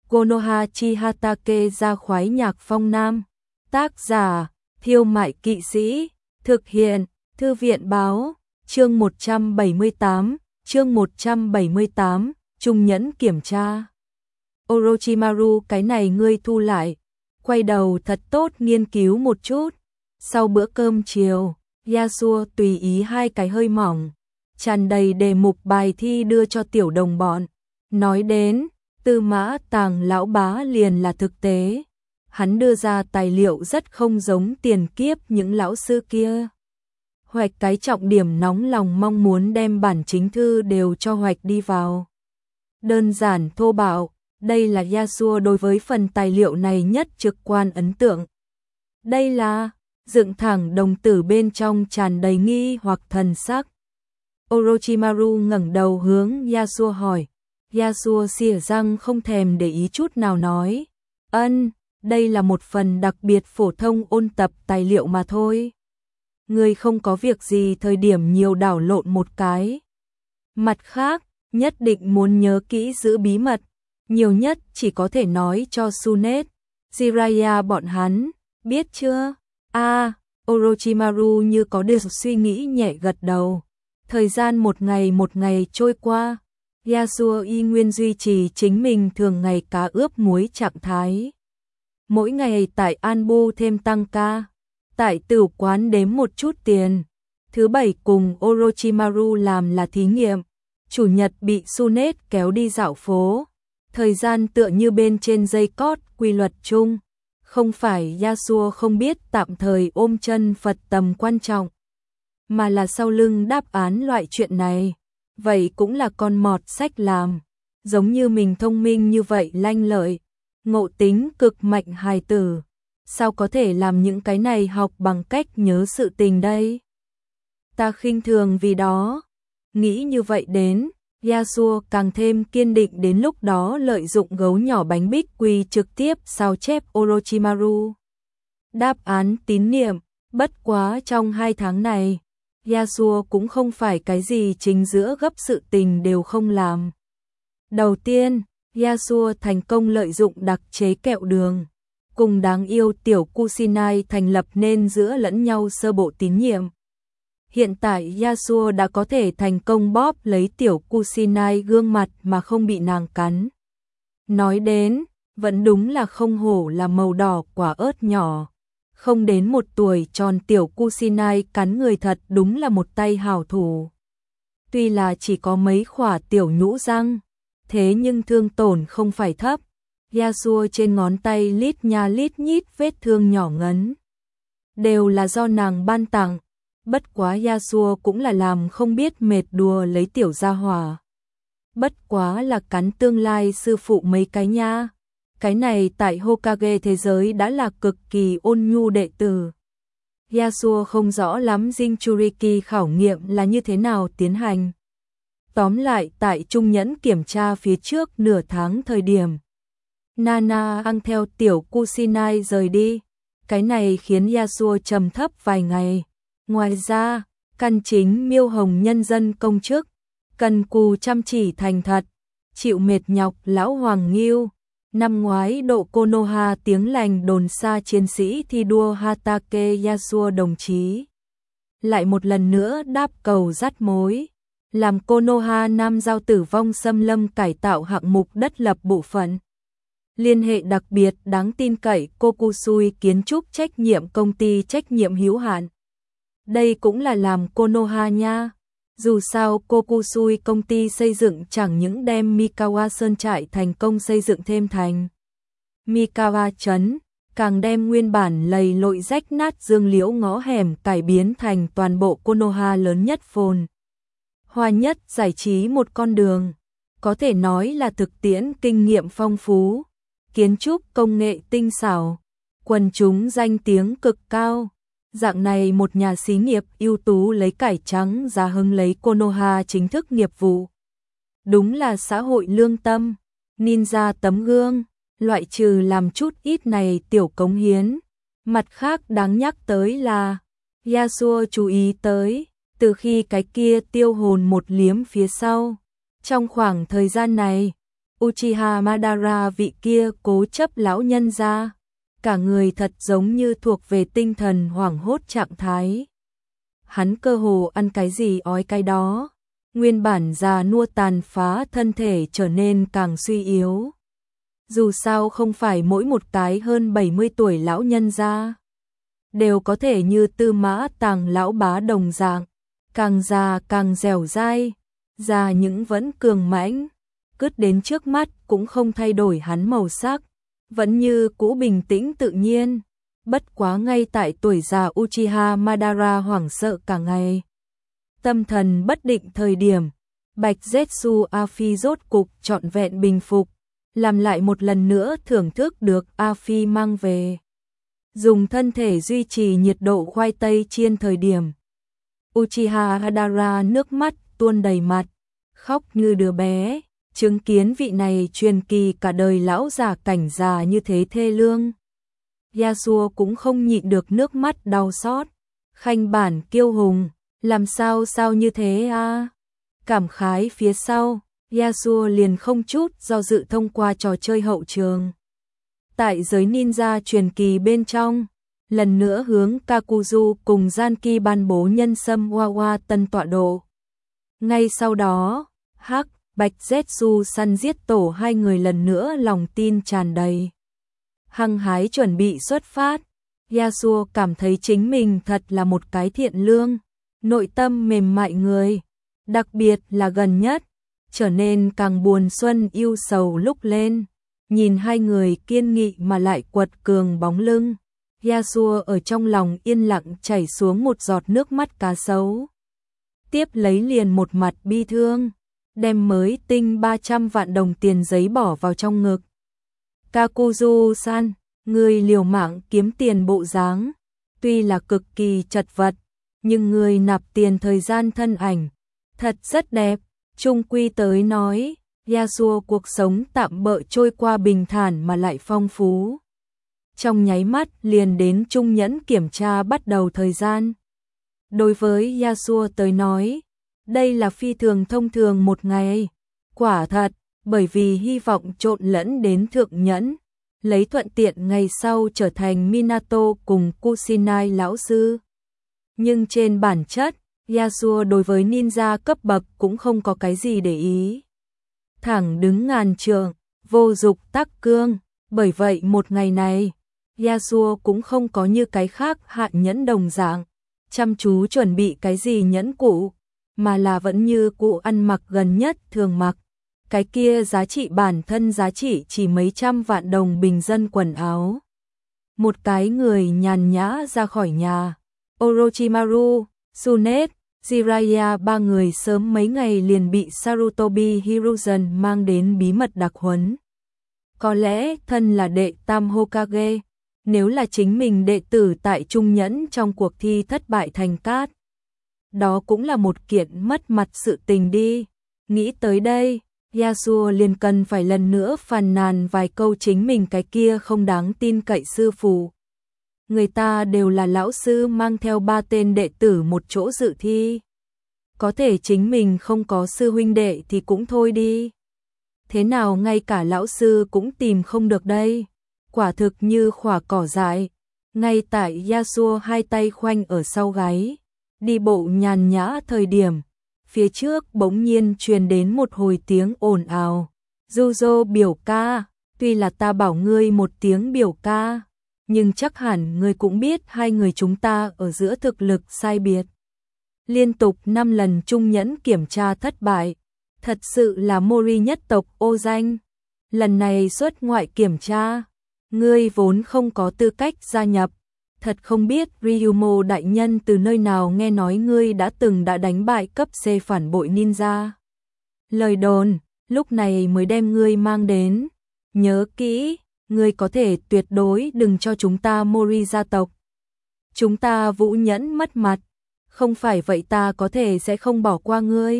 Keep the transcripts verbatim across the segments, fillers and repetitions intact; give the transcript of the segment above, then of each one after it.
Konoha chi Hatake ra khoái nhạc phong nam. Tác giả, Thiêu Mại Kỵ Sĩ. Thực hiện, Thư viện báo. Chương một trăm bảy mươi tám, chương một trăm bảy mươi tám, Trung nhẫn kiểm tra. Orochimaru, cái này ngươi thu lại. Quay đầu thật tốt nghiên cứu một chút. Sau bữa cơm chiều, Yasuo tùy ý hai cái hơi mỏng, tràn đầy đề mục bài thi đưa cho tiểu đồng bọn. Nói đến, Tư Mã Tàng lão bá liền là thực tế. Hắn đưa ra tài liệu rất không giống tiền kiếp những lão sư kia. Hoạch cái trọng điểm nóng lòng mong muốn đem bản chính thư đều cho hoạch đi vào. Đơn giản thô bạo, đây là Yasuo đối với phần tài liệu này nhất trực quan ấn tượng. Đây là, dựng thẳng đồng tử bên trong tràn đầy nghi hoặc thần sắc. Orochimaru ngẩng đầu hướng Yasuo hỏi. Yasuo xỉa răng không thèm để ý chút nào nói. Ân, đây là một phần đặc biệt phổ thông ôn tập tài liệu mà thôi. Ngươi không có việc gì thời điểm nhiều đảo lộn một cái. Mặt khác, nhất định muốn nhớ kỹ giữ bí mật. Nhiều nhất chỉ có thể nói cho Sunet, Jiraiya bọn hắn, biết chưa? A, à, Orochimaru như có điều suy nghĩ nhẹ gật đầu. Thời gian một ngày một ngày trôi qua, Yasuo y nguyên duy trì chính mình thường ngày cá ướp muối trạng thái. Mỗi ngày tại Anbu thêm tăng ca, tại tử quán đếm một chút tiền. Thứ bảy cùng Orochimaru làm là thí nghiệm, chủ nhật bị Sunet kéo đi dạo phố. Thời gian tựa như bên trên dây cót quy luật chung. Không phải Yasuo không biết tạm thời ôm chân Phật tầm quan trọng, mà là sau lưng đáp án loại chuyện này. Vậy cũng là con mọt sách làm. Giống như mình thông minh như vậy lanh lợi, ngộ tính cực mạnh hài tử. Sao có thể làm những cái này học bằng cách nhớ sự tình đây? Ta khinh thường vì đó. Nghĩ như vậy đến, Yasuo càng thêm kiên định đến lúc đó lợi dụng gấu nhỏ bánh bích quy trực tiếp sao chép Orochimaru. Đáp án tín niệm, bất quá trong hai tháng này, Yasuo cũng không phải cái gì chính giữa gấp sự tình đều không làm. Đầu tiên, Yasuo thành công lợi dụng đặc chế kẹo đường, cùng đáng yêu tiểu Kusinai thành lập nên giữa lẫn nhau sơ bộ tín nhiệm. Hiện tại Yasuo đã có thể thành công bóp lấy tiểu Kusinai gương mặt mà không bị nàng cắn. Nói đến, vẫn đúng là không hổ là màu đỏ quả ớt nhỏ. Không đến một tuổi tròn tiểu Kusinai cắn người thật đúng là một tay hảo thủ. Tuy là chỉ có mấy khỏa tiểu nhũ răng, thế nhưng thương tổn không phải thấp. Yasuo trên ngón tay lít nha lít nhít vết thương nhỏ ngấn. Đều là do nàng ban tặng. Bất quá Yasuo cũng là làm không biết mệt đùa lấy tiểu gia hỏa. Bất quá là cắn tương lai sư phụ mấy cái nha. Cái này tại Hokage thế giới đã là cực kỳ ôn nhu đệ tử. Yasuo không rõ lắm Jinchuriki khảo nghiệm là như thế nào tiến hành. Tóm lại tại trung nhẫn kiểm tra phía trước nửa tháng thời điểm, Nana ăn theo tiểu Kusinai rời đi. Cái này khiến Yasuo trầm thấp vài ngày. Ngoài ra, căn chính Miêu Hồng nhân dân công chức, cần cù chăm chỉ thành thật, chịu mệt nhọc lão Hoàng Nghiêu. Năm ngoái độ Konoha tiếng lành đồn xa chiến sĩ thi đua Hatake Yasuo đồng chí lại một lần nữa đáp cầu dắt mối, làm Konoha Nam giao tử vong xâm lâm cải tạo hạng mục đất lập bộ phận. Liên hệ đặc biệt đáng tin cậy Kokusui kiến trúc trách nhiệm công ty trách nhiệm hữu hạn. Đây cũng là làm Konoha nha. Dù sao Kokusui công ty xây dựng chẳng những đem Mikawa Sơn trại thành công xây dựng thêm thành Mikawa trấn, càng đem nguyên bản lầy lội rách nát dương liễu ngõ hẻm cải biến thành toàn bộ Konoha lớn nhất phồn hoa nhất giải trí một con đường. Có thể nói là thực tiễn kinh nghiệm phong phú, kiến trúc công nghệ tinh xảo, quần chúng danh tiếng cực cao. Dạng này một nhà xí nghiệp ưu tú lấy cải trắng ra hưng lấy Konoha chính thức nghiệp vụ. Đúng là xã hội lương tâm, ninja tấm gương, loại trừ làm chút ít này tiểu cống hiến. Mặt khác đáng nhắc tới là, Yasuo chú ý tới, từ khi cái kia tiêu hồn một liếm phía sau. Trong khoảng thời gian này, Uchiha Madara vị kia cố chấp lão nhân gia, cả người thật giống như thuộc về tinh thần hoảng hốt trạng thái. Hắn cơ hồ ăn cái gì ói cái đó, nguyên bản già nua tàn phá thân thể trở nên càng suy yếu. Dù sao không phải mỗi một cái hơn bảy mươi tuổi lão nhân gia đều có thể như Tư Mã Tàng lão bá đồng dạng, càng già càng dẻo dai, già những vẫn cường mãnh, cứt đến trước mắt cũng không thay đổi hắn màu sắc, vẫn như cũ bình tĩnh tự nhiên. Bất quá ngay tại tuổi già Uchiha Madara hoảng sợ cả ngày, tâm thần bất định thời điểm, Bạch Zetsu A-Phi rốt cục trọn vẹn bình phục, làm lại một lần nữa thưởng thức được A-Phi mang về. Dùng thân thể duy trì nhiệt độ khoai tây chiên thời điểm, Uchiha Madara nước mắt tuôn đầy mặt, khóc như đứa bé, chứng kiến vị này truyền kỳ cả đời lão già cảnh già như thế thê lương. Yasuo cũng không nhịn được nước mắt đau xót, khanh bản kiêu hùng, làm sao sao như thế a? À? Cảm khái phía sau, Yasuo liền không chút do dự thông qua trò chơi hậu trường. Tại giới ninja truyền kỳ bên trong, lần nữa hướng Kakuzu cùng Zanki ban bố nhân sâm Wawa tân tọa độ. Ngay sau đó, Hắc, Bạch Zetsu săn giết tổ hai người lần nữa lòng tin tràn đầy. Hăng hái chuẩn bị xuất phát, Yasuo cảm thấy chính mình thật là một cái thiện lương, nội tâm mềm mại người, đặc biệt là gần nhất, trở nên càng buồn xuân yêu sầu lúc lên. Nhìn hai người kiên nghị mà lại quật cường bóng lưng, Yasuo ở trong lòng yên lặng chảy xuống một giọt nước mắt cá sấu. Tiếp lấy liền một mặt bi thương, đem mới tinh ba trăm vạn đồng tiền giấy bỏ vào trong ngực. Kakuzu-san, người liều mạng kiếm tiền bộ dáng, tuy là cực kỳ chật vật, nhưng người nạp tiền thời gian thân ảnh, thật rất đẹp, chung quy tới nói. Yasuo cuộc sống tạm bợ trôi qua bình thản mà lại phong phú. Trong nháy mắt liền đến trung nhẫn kiểm tra bắt đầu thời gian. Đối với Yasuo tới nói, đây là phi thường thông thường một ngày. Quả thật, bởi vì hy vọng trộn lẫn đến thượng nhẫn, lấy thuận tiện ngày sau trở thành Minato cùng Kusinai lão sư. Nhưng trên bản chất, Yasuo đối với ninja cấp bậc cũng không có cái gì để ý. Thẳng đứng ngàn trượng, vô dục tắc cương, bởi vậy một ngày này, Yasuo cũng không có như cái khác hạn nhẫn đồng dạng, chăm chú chuẩn bị cái gì nhẫn cụ, mà là vẫn như cụ ăn mặc gần nhất thường mặc, cái kia giá trị bản thân giá trị chỉ mấy trăm vạn đồng bình dân quần áo. Một cái người nhàn nhã ra khỏi nhà, Orochimaru, Tsunade, Jiraiya ba người sớm mấy ngày liền bị Sarutobi Hiruzen mang đến bí mật đặc huấn. Có lẽ thân là đệ tam Hokage, nếu là chính mình đệ tử tại trung nhẫn trong cuộc thi thất bại thành cát, đó cũng là một kiện mất mặt sự tình đi. Nghĩ tới đây, Yasuo liền cần phải lần nữa phàn nàn vài câu chính mình cái kia không đáng tin cậy sư phụ. Người ta đều là lão sư mang theo ba tên đệ tử một chỗ dự thi. Có thể chính mình không có sư huynh đệ thì cũng thôi đi. Thế nào ngay cả lão sư cũng tìm không được đây. Quả thực như khỏa cỏ dại. Ngay tại Yasuo hai tay khoanh ở sau gáy, đi bộ nhàn nhã thời điểm, phía trước bỗng nhiên truyền đến một hồi tiếng ồn ào. Juzo biểu ca, tuy là ta bảo ngươi một tiếng biểu ca, nhưng chắc hẳn ngươi cũng biết hai người chúng ta ở giữa thực lực sai biệt. Liên tục năm lần trung nhẫn kiểm tra thất bại, thật sự là Mori nhất tộc ô danh. Lần này xuất ngoại kiểm tra, ngươi vốn không có tư cách gia nhập, thật không biết Ryumo đại nhân từ nơi nào nghe nói ngươi đã từng đã đánh bại cấp C phản bội ninja. Lời đồn, lúc này mới đem ngươi mang đến. Nhớ kỹ, ngươi có thể tuyệt đối đừng cho chúng ta Mori gia tộc. Chúng ta Vũ Nhẫn mất mặt, không phải vậy ta có thể sẽ không bỏ qua ngươi.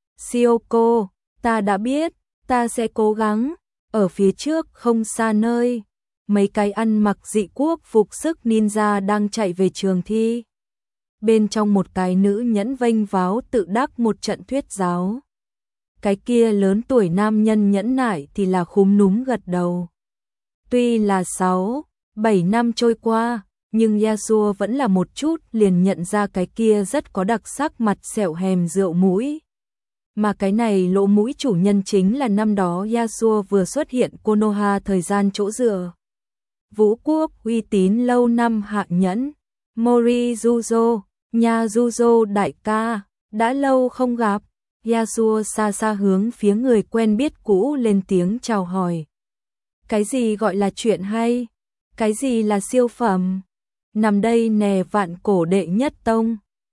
Shiyoko, ta đã biết, ta sẽ cố gắng. Ở phía trước không xa nơi, mấy cái ăn mặc dị quốc phục sức ninja đang chạy về trường thi. Bên trong một cái nữ nhẫn vênh váo tự đắc một trận thuyết giáo. cái kia lớn tuổi nam nhân nhẫn nại thì là khúm núm gật đầu. Tuy là sáu, bảy năm trôi qua, nhưng Yasuo vẫn là một chút liền nhận ra cái kia rất có đặc sắc mặt sẹo hèm rượu mũi. Mà cái này lỗ mũi chủ nhân chính là năm đó Yasuo vừa xuất hiện Konoha thời gian chỗ dựa. Vũ quốc uy tín lâu năm Hạ Nhẫn, Mori Juzo, nhà Juzo đại ca, đã lâu không gặp. Yasuo xa xa hướng phía người quen biết cũ lên tiếng chào hỏi. Cái gì gọi là chuyện hay? Cái gì là siêu phẩm? Nằm đây nè vạn cổ đệ nhất tông.